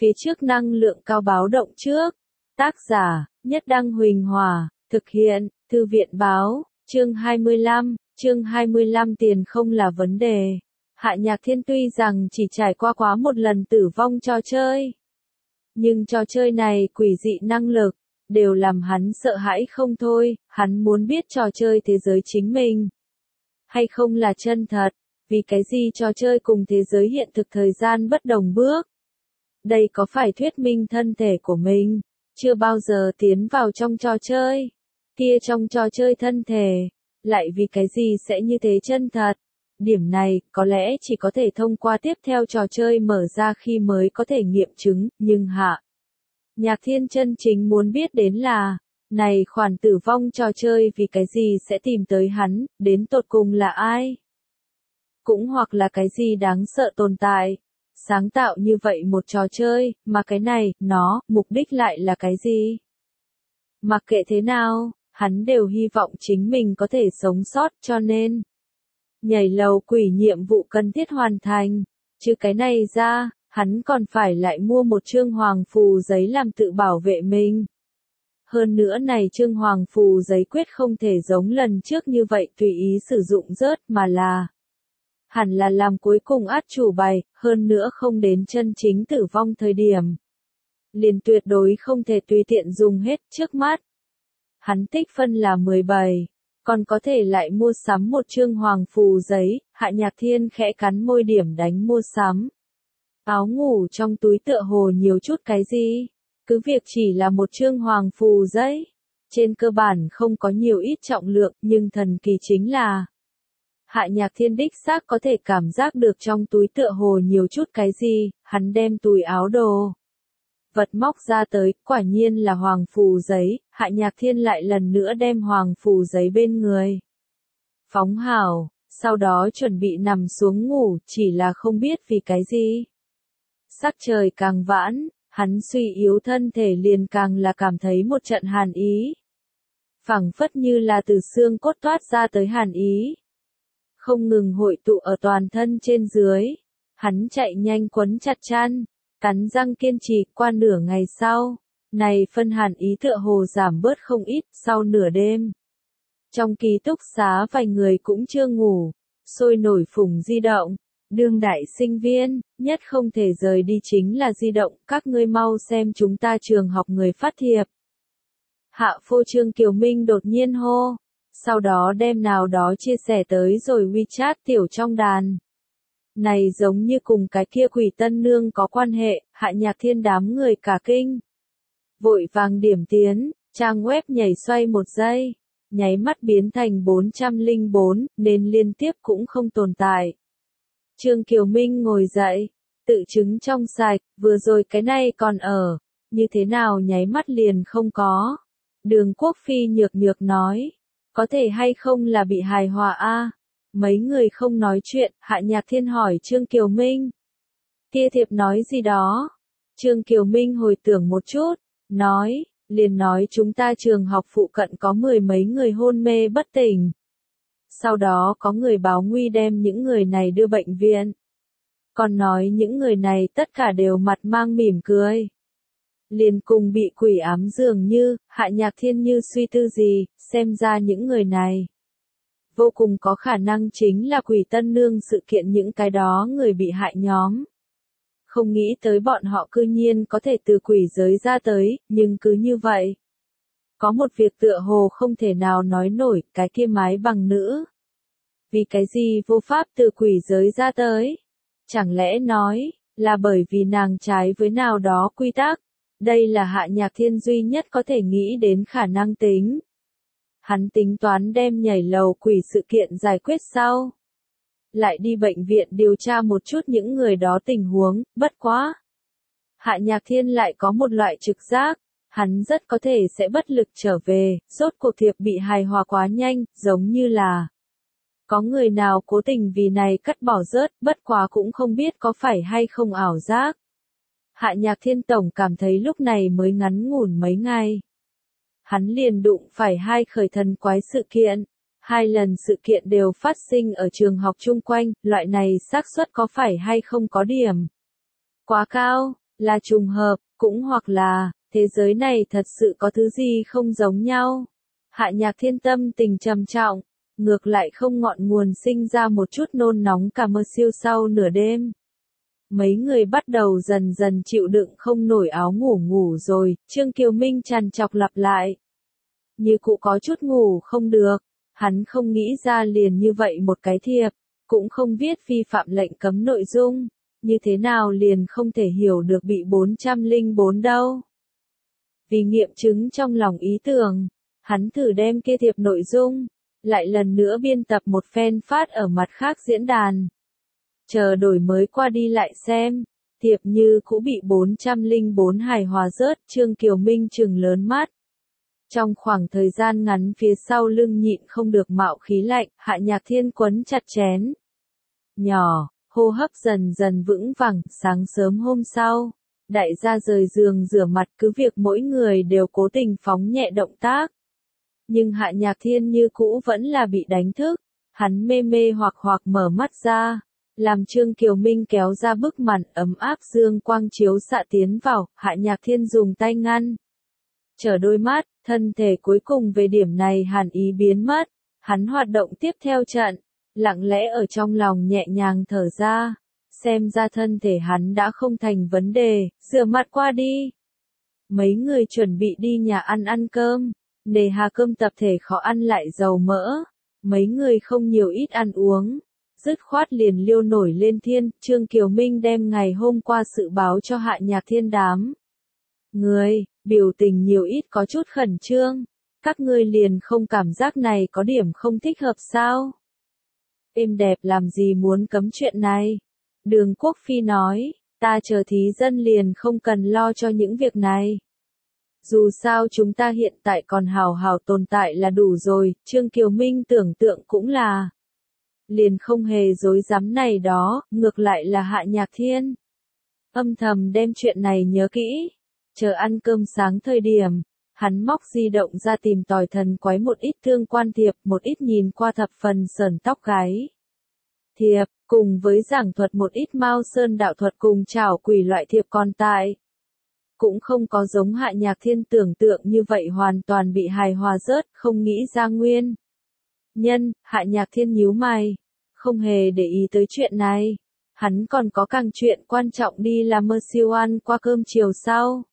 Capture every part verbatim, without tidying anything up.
Phía trước năng lượng cao báo động trước. Tác giả, Nhất Đăng Huỳnh Hòa, thực hiện, Thư viện Báo, chương hai mươi lăm, chương hai mươi lăm tiền không là vấn đề. Hạ Nhạc Thiên tuy rằng chỉ trải qua quá một lần tử vong trò chơi, nhưng trò chơi này quỷ dị năng lực, đều làm hắn sợ hãi không thôi, hắn muốn biết trò chơi thế giới chính mình, hay không là chân thật, vì cái gì trò chơi cùng thế giới hiện thực thời gian bất đồng bước. Đây có phải thuyết minh thân thể của mình chưa bao giờ tiến vào trong trò chơi, kia trong trò chơi thân thể, lại vì cái gì sẽ như thế chân thật? Điểm này, có lẽ chỉ có thể thông qua tiếp theo trò chơi mở ra khi mới có thể nghiệm chứng, nhưng Hạ Nhạc Thiên chân chính muốn biết đến là, này khoản tử vong trò chơi vì cái gì sẽ tìm tới hắn, đến tột cùng là ai? Cũng hoặc là cái gì đáng sợ tồn tại, sáng tạo như vậy một trò chơi, mà cái này, nó, mục đích lại là cái gì? Mặc kệ thế nào, hắn đều hy vọng chính mình có thể sống sót cho nên nhảy lầu quỷ nhiệm vụ cần thiết hoàn thành, chứ cái này ra, hắn còn phải lại mua một chương hoàng phù giấy làm tự bảo vệ mình. Hơn nữa này chương hoàng phù giấy quyết không thể giống lần trước như vậy tùy ý sử dụng rớt mà là hẳn là làm cuối cùng át chủ bài, hơn nữa không đến chân chính tử vong thời điểm. Liền tuyệt đối không thể tùy tiện dùng hết trước mắt. Hắn tích phân là mười bảy, còn có thể lại mua sắm một chương hoàng phù giấy, Hạ Nhạc Thiên khẽ cắn môi điểm đánh mua sắm. Áo ngủ trong túi tựa hồ nhiều chút cái gì, cứ việc chỉ là một chương hoàng phù giấy, trên cơ bản không có nhiều ít trọng lượng, nhưng thần kỳ chính là Hạ Nhạc Thiên đích xác có thể cảm giác được trong túi tựa hồ nhiều chút cái gì, hắn đem túi áo đồ vật móc ra tới, quả nhiên là hoàng phù giấy, Hạ Nhạc Thiên lại lần nữa đem hoàng phù giấy bên người phóng hảo, sau đó chuẩn bị nằm xuống ngủ, chỉ là không biết vì cái gì. Sắc trời càng vãn, hắn suy yếu thân thể liền càng là cảm thấy một trận hàn ý. Phảng phất như là từ xương cốt toát ra tới hàn ý, không ngừng hội tụ ở toàn thân trên dưới. Hắn chạy nhanh quấn chặt chăn, cắn răng kiên trì, qua nửa ngày sau, này phân hàn ý tựa hồ giảm bớt không ít, sau nửa đêm. Trong ký túc xá vài người cũng chưa ngủ, sôi nổi phủng di động, đương đại sinh viên, nhất không thể rời đi chính là di động, các ngươi mau xem chúng ta trường học người phát thiệp. Hạ phô Trương Kiều Minh đột nhiên hô, sau đó đem nào đó chia sẻ tới rồi WeChat tiểu trong đàn. Này giống như cùng cái kia quỷ tân nương có quan hệ, Hạ Nhạc Thiên đám người cả kinh. Vội vàng điểm tiến, trang web nhảy xoay một giây, nháy mắt biến thành bốn trăm lẻ bốn, nên liên tiếp cũng không tồn tại. Trương Kiều Minh ngồi dậy, tự chứng trong sạch, vừa rồi cái này còn ở, như thế nào nháy mắt liền không có. Đường Quốc Phi nhược nhược nói, có thể hay không là bị hài hòa a? Mấy người không nói chuyện, Hạ Nhạc Thiên hỏi Trương Kiều Minh. Kia thiệp nói gì đó? Trương Kiều Minh hồi tưởng một chút, nói, liền nói chúng ta trường học phụ cận có mười mấy người hôn mê bất tỉnh. Sau đó có người báo nguy đem những người này đưa bệnh viện. Còn nói những người này tất cả đều mặt mang mỉm cười. Liền cùng bị quỷ ám dường như, Hạ Nhạc Thiên như suy tư gì, xem ra những người này vô cùng có khả năng chính là quỷ tân nương sự kiện những cái đó người bị hại nhóm. Không nghĩ tới bọn họ cư nhiên có thể từ quỷ giới ra tới, nhưng cứ như vậy. Có một việc tựa hồ không thể nào nói nổi, cái kia mái bằng nữ. Vì cái gì vô pháp từ quỷ giới ra tới? Chẳng lẽ nói, là bởi vì nàng trái với nào đó quy tắc? Đây là Hạ Nhạc Thiên duy nhất có thể nghĩ đến khả năng tính. Hắn tính toán đem nhảy lầu quỷ sự kiện giải quyết sau. Lại đi bệnh viện điều tra một chút những người đó tình huống, bất quá. Hạ Nhạc Thiên lại có một loại trực giác, hắn rất có thể sẽ bất lực trở về, rốt cuộc thiệp bị hài hòa quá nhanh, giống như là có người nào cố tình vì này cắt bỏ rớt, bất quá cũng không biết có phải hay không ảo giác. Hạ Nhạc Thiên tổng cảm thấy lúc này mới ngắn ngủn mấy ngày. Hắn liền đụng phải hai khởi thần quái sự kiện, hai lần sự kiện đều phát sinh ở trường học chung quanh, loại này xác suất có phải hay không có điểm quá cao, là trùng hợp, cũng hoặc là, thế giới này thật sự có thứ gì không giống nhau. Hạ Nhạc Thiên tâm tình trầm trọng, ngược lại không ngọn nguồn sinh ra một chút nôn nóng cả mơ siêu sau nửa đêm. Mấy người bắt đầu dần dần chịu đựng không nổi áo ngủ ngủ rồi, Trương Kiều Minh trằn trọc lặp lại. Như cụ có chút ngủ không được, hắn không nghĩ ra liền như vậy một cái thiệp, cũng không viết vi phạm lệnh cấm nội dung, như thế nào liền không thể hiểu được bị bốn trăm lẻ bốn đâu. Vì nghiệm chứng trong lòng ý tưởng, hắn thử đem kia thiệp nội dung, lại lần nữa biên tập một phen phát ở mặt khác diễn đàn. Chờ đổi mới qua đi lại xem, thiệp như cũ bị bốn trăm lẻ bốn hài hòa rớt, Trương Kiều Minh trừng lớn mắt. Trong khoảng thời gian ngắn phía sau lưng nhịn không được mạo khí lạnh, Hạ Nhạc Thiên quấn chặt chén. Nhỏ, hô hấp dần dần vững vàng, sáng sớm hôm sau, đại gia rời giường rửa mặt cứ việc mỗi người đều cố tình phóng nhẹ động tác. Nhưng Hạ Nhạc Thiên như cũ vẫn là bị đánh thức, hắn mê mê hoặc hoặc mở mắt ra, làm Trương Kiều Minh kéo ra bức màn ấm áp dương quang chiếu xạ tiến vào, Hạ Nhạc Thiên dùng tay ngăn. Trở đôi mắt, thân thể cuối cùng về điểm này hàn ý biến mất, hắn hoạt động tiếp theo trận, lặng lẽ ở trong lòng nhẹ nhàng thở ra, xem ra thân thể hắn đã không thành vấn đề, rửa mặt qua đi. Mấy người chuẩn bị đi nhà ăn ăn cơm, nề hà cơm tập thể khó ăn lại dầu mỡ, mấy người không nhiều ít ăn uống, dứt khoát liền liêu nổi lên thiên, Trương Kiều Minh đem ngày hôm qua sự báo cho Hạ Nhạc Thiên đám. Người, biểu tình nhiều ít có chút khẩn trương, các ngươi liền không cảm giác này có điểm không thích hợp sao? Êm đẹp làm gì muốn cấm chuyện này? Đường Quốc Phi nói, ta chờ thí dân liền không cần lo cho những việc này. Dù sao chúng ta hiện tại còn hào hào tồn tại là đủ rồi, Trương Kiều Minh tưởng tượng cũng là. Liền không hề dối dám này đó, ngược lại là Hạ Nhạc Thiên. Âm thầm đem chuyện này nhớ kỹ. Chờ ăn cơm sáng thời điểm, hắn móc di động ra tìm tòi thần quái một ít thương quan thiệp, một ít nhìn qua thập phần sờn tóc gáy. Thiệp, cùng với giảng thuật một ít Mao Sơn đạo thuật cùng trảo quỷ loại thiệp còn tại. Cũng không có giống Hạ Nhạc Thiên tưởng tượng như vậy hoàn toàn bị hài hòa rớt, không nghĩ ra nguyên. Nhân, Hạ Nhạc Thiên nhíu mày, không hề để ý tới chuyện này. Hắn còn có càng chuyện quan trọng đi làm mơ siêu ăn qua cơm chiều sau.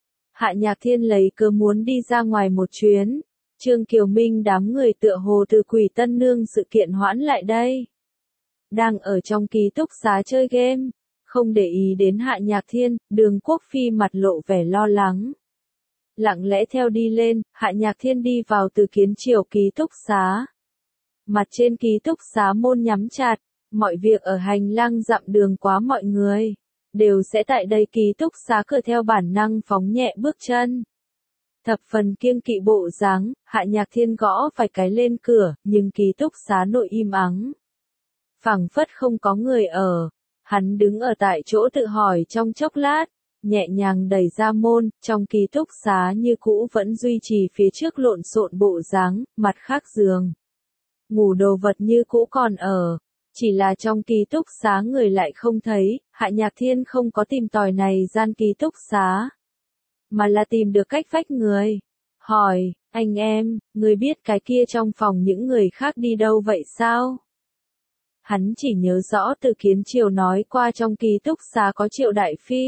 Hạ Nhạc Thiên lấy cớ muốn đi ra ngoài một chuyến. Trương Kiều Minh đám người tựa hồ từ Quỷ Tân Nương sự kiện hoãn lại đây. Đang ở trong ký túc xá chơi game, không để ý đến Hạ Nhạc Thiên, Đường Quốc Phi mặt lộ vẻ lo lắng. Lặng lẽ theo đi lên, Hạ Nhạc Thiên đi vào từ Kiến Triều ký túc xá. Mặt trên ký túc xá môn nhắm chặt, mọi việc ở hành lang dặm đường quá mọi người, đều sẽ tại đây ký túc xá cửa theo bản năng phóng nhẹ bước chân. Thập phần kiêng kỵ bộ dáng, Hạ Nhạc Thiên gõ vài cái lên cửa, nhưng ký túc xá nội im ắng. Phảng phất không có người ở, hắn đứng ở tại chỗ tự hỏi trong chốc lát, nhẹ nhàng đẩy ra môn, trong ký túc xá như cũ vẫn duy trì phía trước lộn xộn bộ dáng, mặt khác giường. Ngủ đồ vật như cũ còn ở, chỉ là trong ký túc xá người lại không thấy, Hạ Nhạc Thiên không có tìm tòi này gian ký túc xá, mà là tìm được cách vách người. Hỏi, anh em, người biết cái kia trong phòng những người khác đi đâu vậy sao? Hắn chỉ nhớ rõ từ Kiến Triều nói qua trong ký túc xá có Triệu Đại Phi,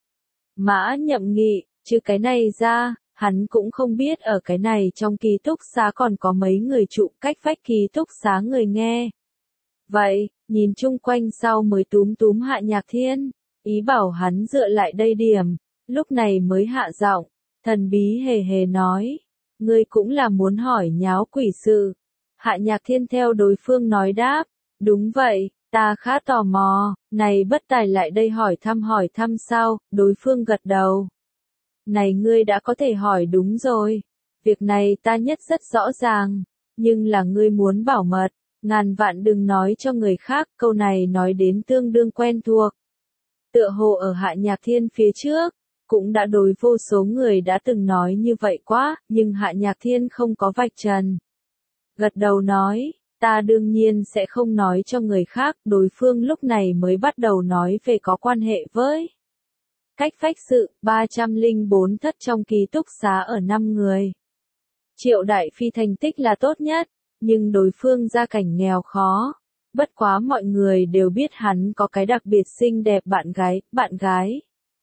Mã Nhậm Nghị, chứ cái này ra, hắn cũng không biết ở cái này trong ký túc xá còn có mấy người trụ cách vách ký túc xá người nghe. Vậy, nhìn chung quanh sau mới túm túm Hạ Nhạc Thiên, ý bảo hắn dựa lại đây điểm, lúc này mới hạ giọng, thần bí hề hề nói, ngươi cũng là muốn hỏi nháo quỷ sự. Hạ Nhạc Thiên theo đối phương nói đáp, đúng vậy, ta khá tò mò, này bất tài lại đây hỏi thăm hỏi thăm sao, đối phương gật đầu. Này ngươi đã có thể hỏi đúng rồi, việc này ta nhất rất rõ ràng, nhưng là ngươi muốn bảo mật, ngàn vạn đừng nói cho người khác, câu này nói đến tương đương quen thuộc. Tựa hồ ở Hạ Nhạc Thiên phía trước, cũng đã đối vô số người đã từng nói như vậy quá, nhưng Hạ Nhạc Thiên không có vạch trần. Gật đầu nói, ta đương nhiên sẽ không nói cho người khác, đối phương lúc này mới bắt đầu nói về có quan hệ với Cách phách sự, ba trăm lẻ bốn thất trong ký túc xá ở năm người. Triệu Đại Phi thành tích là tốt nhất, nhưng đối phương gia cảnh nghèo khó. Bất quá mọi người đều biết hắn có cái đặc biệt xinh đẹp bạn gái, bạn gái.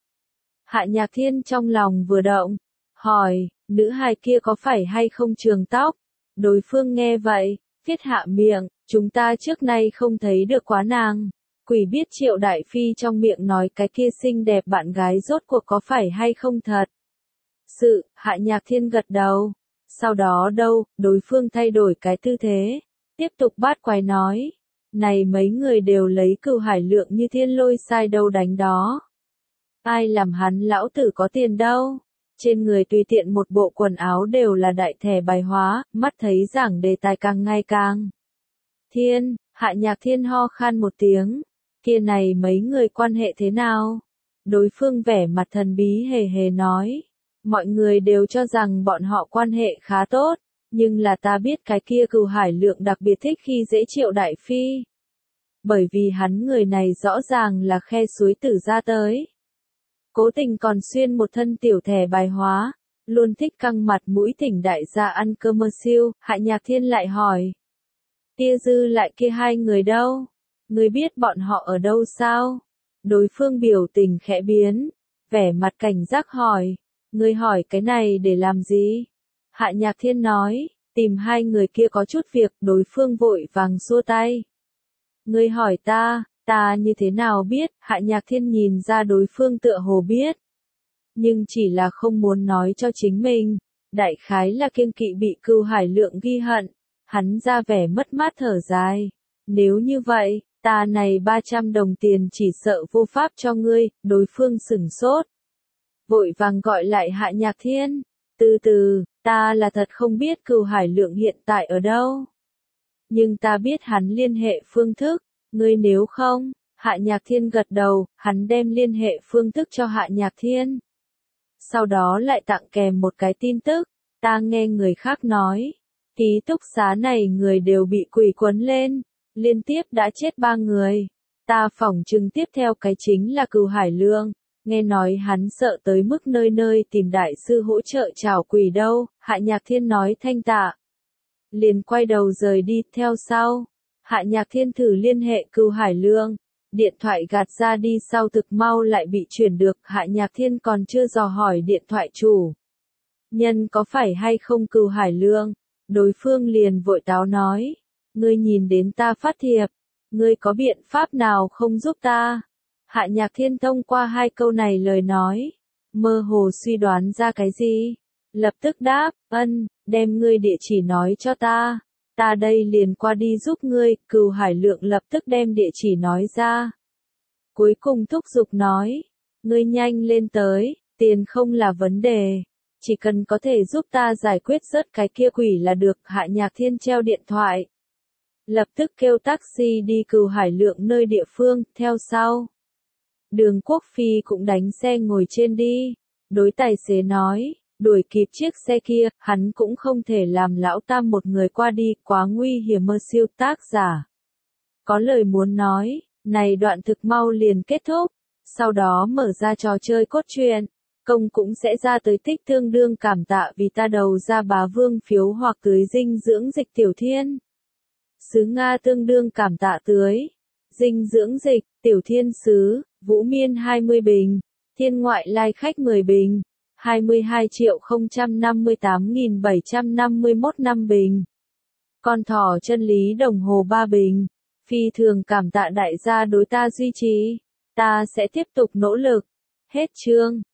Hạ Nhạc Thiên trong lòng vừa động, hỏi, nữ hài kia có phải hay không trường tóc? Đối phương nghe vậy, viết hạ miệng, chúng ta trước nay không thấy được quá nàng. Quỷ biết Triệu Đại Phi trong miệng nói cái kia xinh đẹp bạn gái rốt cuộc có phải hay không thật. Sự, Hạ Nhạc Thiên gật đầu. Sau đó đâu, đối phương thay đổi cái tư thế, tiếp tục bát quái nói. Này mấy người đều lấy Cửu Hải Lượng như thiên lôi sai đâu đánh đó. Ai làm hắn lão tử có tiền đâu. Trên người tùy tiện một bộ quần áo đều là đại thẻ bài hóa, mắt thấy giảng đề tài càng ngày càng. Thiên, Hạ Nhạc Thiên ho khan một tiếng. Kia này mấy người quan hệ thế nào? Đối phương vẻ mặt thần bí hề hề nói. Mọi người đều cho rằng bọn họ quan hệ khá tốt, nhưng là ta biết cái kia Cửu Hải Lượng đặc biệt thích khi dễ Triệu Đại Phi. Bởi vì hắn người này rõ ràng là khe suối tử ra tới. Cố tình còn xuyên một thân tiểu thẻ bài hóa, luôn thích căng mặt mũi thỉnh đại gia ăn cơm mơ siêu. Hạ Nhạc Thiên lại hỏi. Tia dư lại kia hai người đâu? Người biết bọn họ ở đâu sao? Đối phương biểu tình khẽ biến, vẻ mặt cảnh giác hỏi. Người hỏi cái này để làm gì? Hạ Nhạc Thiên nói, tìm hai người kia có chút việc. Đối phương vội vàng xua tay. Người hỏi ta, ta như thế nào biết? Hạ Nhạc Thiên nhìn ra đối phương tựa hồ biết. Nhưng chỉ là không muốn nói cho chính mình. Đại khái là kiêng kỵ bị Cửu Hải Lượng ghi hận. Hắn ra vẻ mất mát thở dài. Nếu như vậy, ta này ba trăm đồng tiền chỉ sợ vô pháp cho ngươi. Đối phương sửng sốt. Vội vàng gọi lại Hạ Nhạc Thiên. Từ từ, ta là thật không biết Cửu Hải Lượng hiện tại ở đâu. Nhưng ta biết hắn liên hệ phương thức. Ngươi nếu không, Hạ Nhạc Thiên gật đầu, hắn đem liên hệ phương thức cho Hạ Nhạc Thiên. Sau đó lại tặng kèm một cái tin tức, ta nghe người khác nói, ký túc xá này người đều bị quỷ quấn lên, liên tiếp đã chết ba người. Ta phỏng chừng tiếp theo cái chính là Cửu Hải Lượng, nghe nói hắn sợ tới mức nơi nơi tìm đại sư hỗ trợ trảo quỷ đâu. Hạ Nhạc Thiên nói thanh tạ. Liền quay đầu rời đi theo sau. Hạ Nhạc Thiên thử liên hệ Cửu Hải Lượng, điện thoại gạt ra đi sau thực mau lại bị chuyển được. Hạ Nhạc Thiên còn chưa dò hỏi điện thoại chủ nhân có phải hay không Cửu Hải Lượng, đối phương liền vội táo nói, ngươi nhìn đến ta phát thiệp, ngươi có biện pháp nào không giúp ta? Hạ Nhạc Thiên thông qua hai câu này lời nói, mơ hồ suy đoán ra cái gì, lập tức đáp, ân, đem ngươi địa chỉ nói cho ta. Ta đây liền qua đi giúp ngươi. Cửu Hải Lượng lập tức đem địa chỉ nói ra. Cuối cùng thúc giục nói, ngươi nhanh lên tới, tiền không là vấn đề, chỉ cần có thể giúp ta giải quyết rớt cái kia quỷ là được. Hạ Nhạc Thiên treo điện thoại, lập tức kêu taxi đi Cửu Hải Lượng nơi địa phương. Theo sau, Đường Quốc Phi cũng đánh xe ngồi trên đi, đối tài xế nói, đuổi kịp chiếc xe kia, hắn cũng không thể làm lão tam một người qua đi, quá nguy hiểm. Mơ siêu tác giả có lời muốn nói, này đoạn thực mau liền kết thúc, sau đó mở ra trò chơi cốt truyện, công cũng sẽ ra tới tích tương đương cảm tạ vì ta đầu ra bá vương phiếu hoặc tưới dinh dưỡng dịch Tiểu Thiên. Sứ Nga tương đương cảm tạ tưới dinh dưỡng dịch, Tiểu Thiên sứ, Vũ Miên hai mươi bình, Thiên ngoại lai khách mười bình. hai mươi hai triệu không trăm năm mươi tám nghìn bảy trăm năm mươi mốt năm bình. Con thỏ chân lý đồng hồ ba bình. Phi thường cảm tạ đại gia đối ta duy trì. Ta sẽ tiếp tục nỗ lực. Hết chương.